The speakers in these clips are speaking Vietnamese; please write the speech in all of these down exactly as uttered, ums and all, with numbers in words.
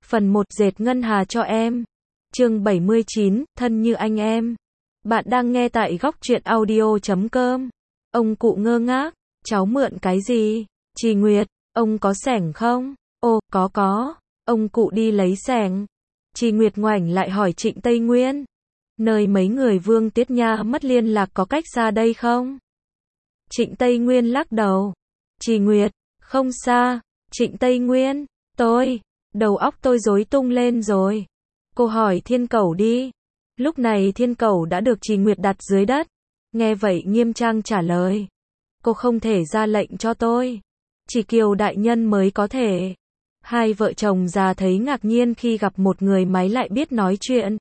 Phần một dệt ngân hà cho em. Chương bảy mươi chín, thân như anh em. Bạn đang nghe tại góc truyện audio chấm com. Ông cụ ngơ ngác, cháu mượn cái gì? Trì Nguyệt, ông có xẻng không? Ô, có có. Ông cụ đi lấy xẻng. Trì Nguyệt ngoảnh lại hỏi Trịnh Tây Nguyên. Nơi mấy người Vương Tiết Nha mất liên lạc có cách xa đây không? Trịnh Tây Nguyên lắc đầu. Trì Nguyệt, không xa. Trịnh Tây Nguyên, tôi, đầu óc tôi rối tung lên rồi. Cô hỏi Thiên Cẩu đi. Lúc này Thiên Cẩu đã được Trì Nguyệt đặt dưới đất. Nghe vậy nghiêm trang trả lời. Cô không thể ra lệnh cho tôi. Chỉ Kiều đại nhân mới có thể. Hai vợ chồng già thấy ngạc nhiên khi gặp một người máy lại biết nói chuyện.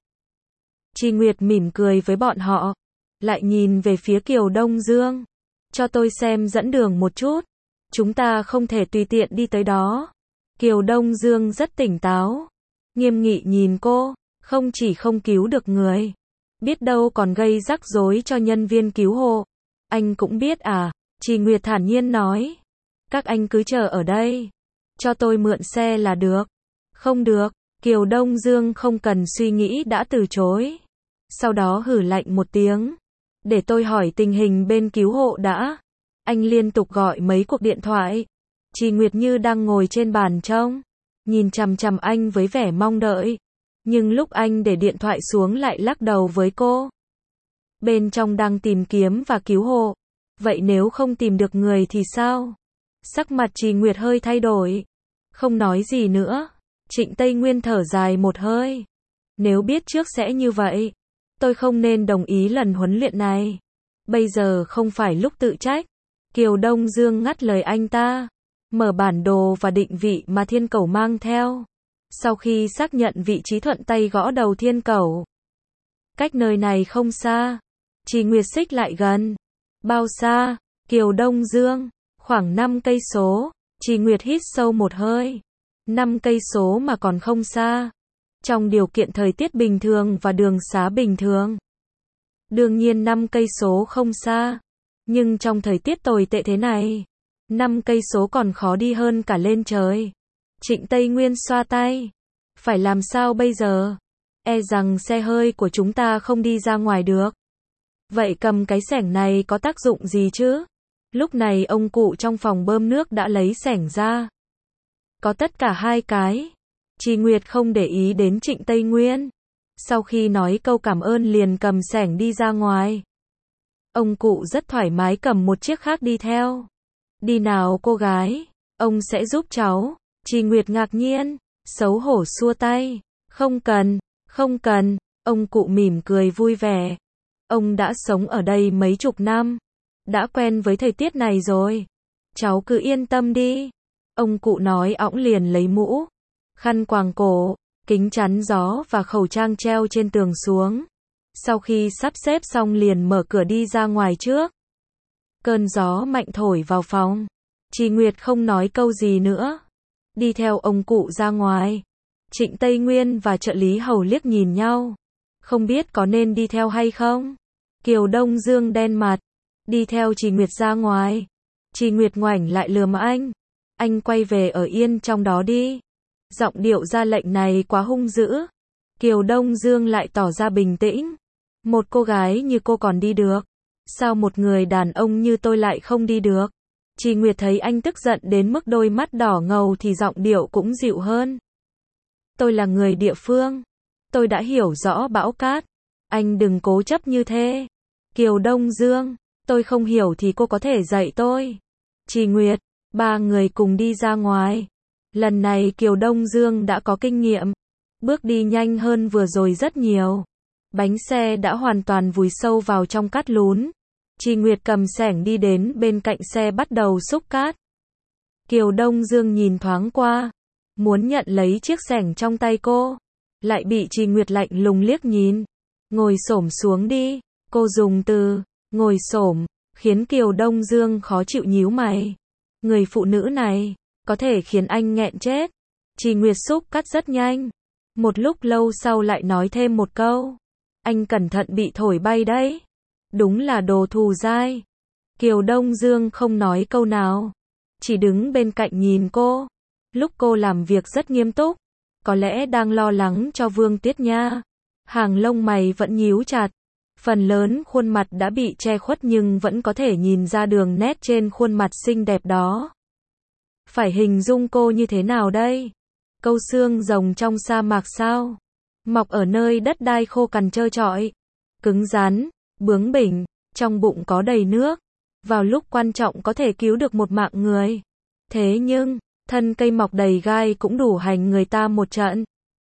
Trì Nguyệt mỉm cười với bọn họ. Lại nhìn về phía Kiều Đông Dương. Cho tôi xem dẫn đường một chút. Chúng ta không thể tùy tiện đi tới đó. Kiều Đông Dương rất tỉnh táo. Nghiêm nghị nhìn cô. Không chỉ không cứu được người. Biết đâu còn gây rắc rối cho nhân viên cứu hộ. Anh cũng biết à? Trì Nguyệt thản nhiên nói. Các anh cứ chờ ở đây. Cho tôi mượn xe là được. Không được. Kiều Đông Dương không cần suy nghĩ đã từ chối. Sau đó hử lạnh một tiếng. Để tôi hỏi tình hình bên cứu hộ đã. Anh liên tục gọi mấy cuộc điện thoại. Trì Nguyệt như đang ngồi trên bàn trông. Nhìn chằm chằm anh với vẻ mong đợi. Nhưng lúc anh để điện thoại xuống lại lắc đầu với cô. Bên trong đang tìm kiếm và cứu hộ. Vậy nếu không tìm được người thì sao? Sắc mặt Trì Nguyệt hơi thay đổi. Không nói gì nữa. Trịnh Tây Nguyên thở dài một hơi. Nếu biết trước sẽ như vậy, tôi không nên đồng ý lần huấn luyện này. Bây giờ không phải lúc tự trách. Kiều Đông Dương ngắt lời anh ta. Mở bản đồ và định vị mà Thiên Cẩu mang theo. Sau khi xác nhận vị trí thuận tay gõ đầu Thiên Cẩu. Cách nơi này không xa. Trì Nguyệt xích lại gần. Bao xa? Kiều Đông Dương. Khoảng năm cây số. Trì Nguyệt hít sâu một hơi. năm cây số mà còn không xa. Trong điều kiện thời tiết bình thường và đường xá bình thường. Đương nhiên năm cây số không xa. Nhưng trong thời tiết tồi tệ thế này, năm cây số còn khó đi hơn cả lên trời. Trịnh Tây Nguyên xoa tay. Phải làm sao bây giờ? E rằng xe hơi của chúng ta không đi ra ngoài được. Vậy cầm cái xẻng này có tác dụng gì chứ? Lúc này ông cụ trong phòng bơm nước đã lấy xẻng ra. Có tất cả hai cái. Trì Nguyệt không để ý đến Trịnh Tây Nguyên. Sau khi nói câu cảm ơn liền cầm xẻng đi ra ngoài. Ông cụ rất thoải mái cầm một chiếc khác đi theo. Đi nào cô gái, ông sẽ giúp cháu. Trì Nguyệt ngạc nhiên, xấu hổ xua tay. Không cần, không cần, ông cụ mỉm cười vui vẻ. Ông đã sống ở đây mấy chục năm. Đã quen với thời tiết này rồi. Cháu cứ yên tâm đi. Ông cụ nói ẵng liền lấy mũ, khăn quàng cổ, kính chắn gió và khẩu trang treo trên tường xuống. Sau khi sắp xếp xong liền mở cửa đi ra ngoài trước. Cơn gió mạnh thổi vào phòng. Trì Nguyệt không nói câu gì nữa. Đi theo ông cụ ra ngoài. Trịnh Tây Nguyên và trợ lý hầu liếc nhìn nhau. Không biết có nên đi theo hay không? Kiều Đông Dương đen mặt. Đi theo Trì Nguyệt ra ngoài. Trì Nguyệt ngoảnh lại lườm anh. Anh quay về ở yên trong đó đi. Giọng điệu ra lệnh này quá hung dữ. Kiều Đông Dương lại tỏ ra bình tĩnh. Một cô gái như cô còn đi được. Sao một người đàn ông như tôi lại không đi được? Trì Nguyệt thấy anh tức giận đến mức đôi mắt đỏ ngầu thì giọng điệu cũng dịu hơn. Tôi là người địa phương. Tôi đã hiểu rõ bão cát. Anh đừng cố chấp như thế. Kiều Đông Dương, tôi không hiểu thì cô có thể dạy tôi. Trì Nguyệt, ba người cùng đi ra ngoài. Lần này Kiều Đông Dương đã có kinh nghiệm. Bước đi nhanh hơn vừa rồi rất nhiều. Bánh xe đã hoàn toàn vùi sâu vào trong cát lún. Trì Nguyệt cầm xẻng đi đến bên cạnh xe bắt đầu xúc cát. Kiều Đông Dương nhìn thoáng qua. Muốn nhận lấy chiếc xẻng trong tay cô. Lại bị Trì Nguyệt lạnh lùng liếc nhìn. Ngồi xổm xuống đi. Cô dùng từ ngồi xổm khiến Kiều Đông Dương khó chịu nhíu mày. Người phụ nữ này có thể khiến anh nghẹn chết. Trì Nguyệt xúc cát rất nhanh. Một lúc lâu sau lại nói thêm một câu. Anh cẩn thận bị thổi bay đấy. Đúng là đồ thù dai. Kiều Đông Dương không nói câu nào. Chỉ đứng bên cạnh nhìn cô. Lúc cô làm việc rất nghiêm túc. có lẽ đang lo lắng cho Vương Tuyết Nha. Hàng lông mày vẫn nhíu chặt, phần lớn khuôn mặt đã bị che khuất nhưng vẫn có thể nhìn ra đường nét trên khuôn mặt xinh đẹp đó. Phải hình dung cô như thế nào đây? Câu xương rồng trong sa mạc sao? Mọc ở nơi đất đai khô cằn trơ trọi, cứng rắn, bướng bỉnh, trong bụng có đầy nước, vào lúc quan trọng có thể cứu được một mạng người. Thế nhưng, thân cây mọc đầy gai cũng đủ hành người ta một trận.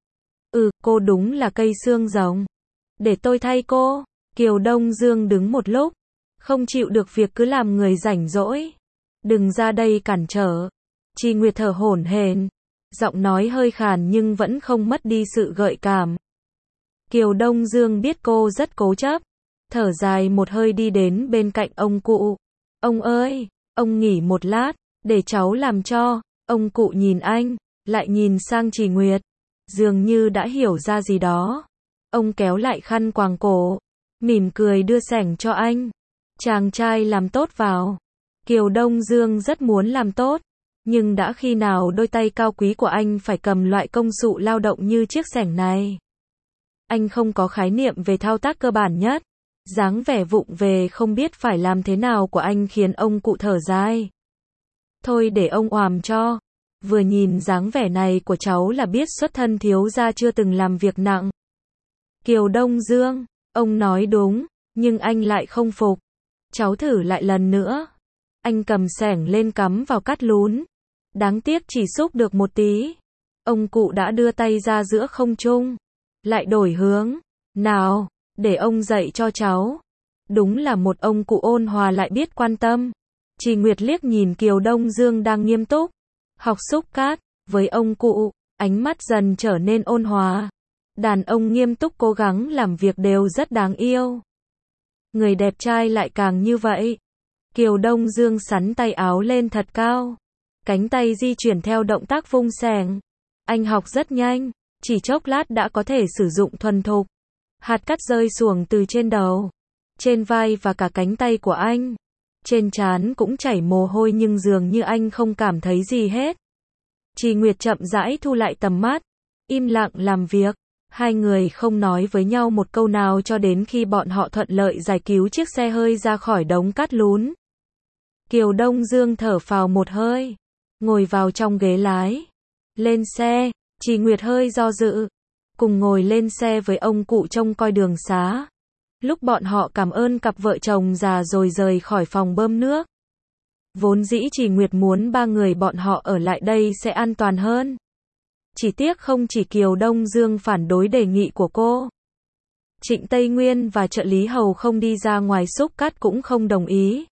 Ừ, cô đúng là cây xương rồng. Để tôi thay cô. Kiều Đông Dương đứng một lúc, không chịu được việc cứ làm người rảnh rỗi. Đừng ra đây cản trở. Chi Nguyệt thở hổn hển, giọng nói hơi khàn nhưng vẫn không mất đi sự gợi cảm. Kiều Đông Dương biết cô rất cố chấp, thở dài một hơi đi đến bên cạnh ông cụ. Ông ơi, ông nghỉ một lát, để cháu làm cho. Ông cụ nhìn anh, lại nhìn sang Chi Nguyệt, dường như đã hiểu ra gì đó. Ông kéo lại khăn quàng cổ, mỉm cười đưa sẻng cho anh. Chàng trai làm tốt vào. Kiều Đông Dương rất muốn làm tốt, nhưng đã khi nào đôi tay cao quý của anh phải cầm loại công cụ lao động như chiếc sẻng này. Anh không có khái niệm về thao tác cơ bản nhất. Dáng vẻ vụng về không biết phải làm thế nào của anh khiến ông cụ thở dài. Thôi để ông oàm cho. Vừa nhìn dáng vẻ này của cháu là biết xuất thân thiếu gia chưa từng làm việc nặng. Kiều Đông Dương, ông nói đúng, nhưng anh lại không phục. Cháu thử lại lần nữa. Anh cầm xẻng lên cắm vào cắt lún. Đáng tiếc chỉ xúc được một tí. Ông cụ đã đưa tay ra giữa không trung. Lại đổi hướng. Nào, để ông dạy cho cháu. Đúng là một ông cụ ôn hòa lại biết quan tâm. Chi Nguyệt liếc nhìn Kiều Đông Dương đang nghiêm túc học xúc cát với ông cụ, ánh mắt dần trở nên ôn hòa. Đàn ông nghiêm túc cố gắng làm việc đều rất đáng yêu. Người đẹp trai lại càng như vậy. Kiều Đông Dương xắn tay áo lên thật cao, cánh tay di chuyển theo động tác vung xẻng. Anh học rất nhanh, chỉ chốc lát đã có thể sử dụng thuần thục. Hạt cát rơi xuồng từ trên đầu, trên vai và cả cánh tay của anh. Trên trán cũng chảy mồ hôi nhưng dường như anh không cảm thấy gì hết. Chi Nguyệt chậm rãi thu lại tầm mắt, im lặng làm việc. Hai người không nói với nhau một câu nào cho đến khi bọn họ thuận lợi giải cứu chiếc xe hơi ra khỏi đống cát lún. Kiều Đông Dương thở phào một hơi, ngồi vào trong ghế lái. Lên xe, Chi Nguyệt hơi do dự. Cùng ngồi lên xe với ông cụ trông coi đường xá. Lúc bọn họ cảm ơn cặp vợ chồng già rồi rời khỏi phòng bơm nước. Vốn dĩ Chi Nguyệt muốn ba người bọn họ ở lại đây sẽ an toàn hơn. Chỉ tiếc không chỉ Kiều Đông Dương phản đối đề nghị của cô. Trịnh Tây Nguyên và trợ lý hầu không đi ra ngoài xúc cát cũng không đồng ý.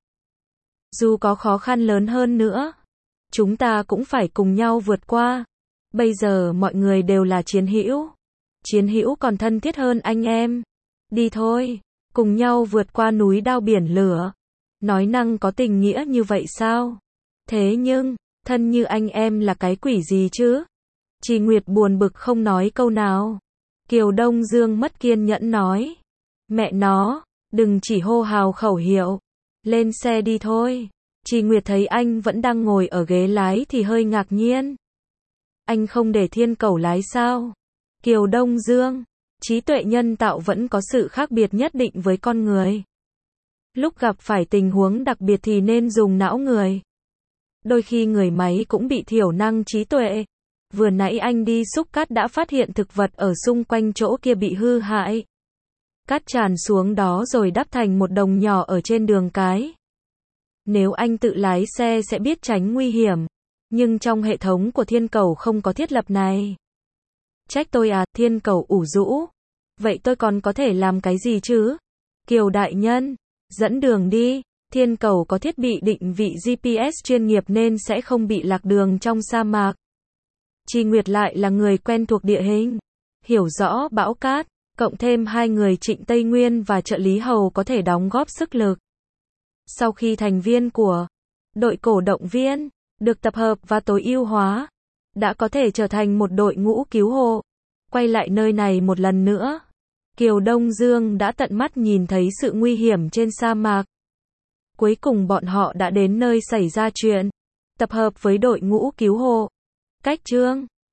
Dù có khó khăn lớn hơn nữa, chúng ta cũng phải cùng nhau vượt qua. Bây giờ mọi người đều là chiến hữu. Chiến hữu còn thân thiết hơn anh em. Đi thôi, cùng nhau vượt qua núi đao biển lửa. Nói năng có tình nghĩa như vậy sao? Thế nhưng, thân như anh em là cái quỷ gì chứ? Chi Nguyệt buồn bực không nói câu nào. Kiều Đông Dương mất kiên nhẫn nói. Mẹ nó, đừng chỉ hô hào khẩu hiệu. Lên xe đi thôi. Chi Nguyệt thấy anh vẫn đang ngồi ở ghế lái thì hơi ngạc nhiên. Anh không để Thiên Cẩu lái sao? Kiều Đông Dương, trí tuệ nhân tạo vẫn có sự khác biệt nhất định với con người. Lúc gặp phải tình huống đặc biệt thì nên dùng não người. Đôi khi người máy cũng bị thiểu năng trí tuệ. Vừa nãy anh đi xúc cát đã phát hiện thực vật ở xung quanh chỗ kia bị hư hại. Cát tràn xuống đó rồi đắp thành một đồng nhỏ ở trên đường cái. Nếu anh tự lái xe sẽ biết tránh nguy hiểm. Nhưng trong hệ thống của Thiên Cẩu không có thiết lập này. Trách tôi à, Thiên Cẩu ủ rũ. Vậy tôi còn có thể làm cái gì chứ? Kiều đại nhân, dẫn đường đi. Thiên Cẩu có thiết bị định vị giê pê ét chuyên nghiệp nên sẽ không bị lạc đường trong sa mạc. Chi Nguyệt lại là người quen thuộc địa hình, hiểu rõ bão cát, cộng thêm hai người Trịnh Tây Nguyên và trợ lý hầu có thể đóng góp sức lực. Sau khi thành viên của đội cổ động viên được tập hợp và tối ưu hóa, đã có thể trở thành một đội ngũ cứu hộ. Quay lại nơi này một lần nữa, Kiều Đông Dương đã tận mắt nhìn thấy sự nguy hiểm trên sa mạc. Cuối cùng bọn họ đã đến nơi xảy ra chuyện, tập hợp với đội ngũ cứu hộ. Cách chương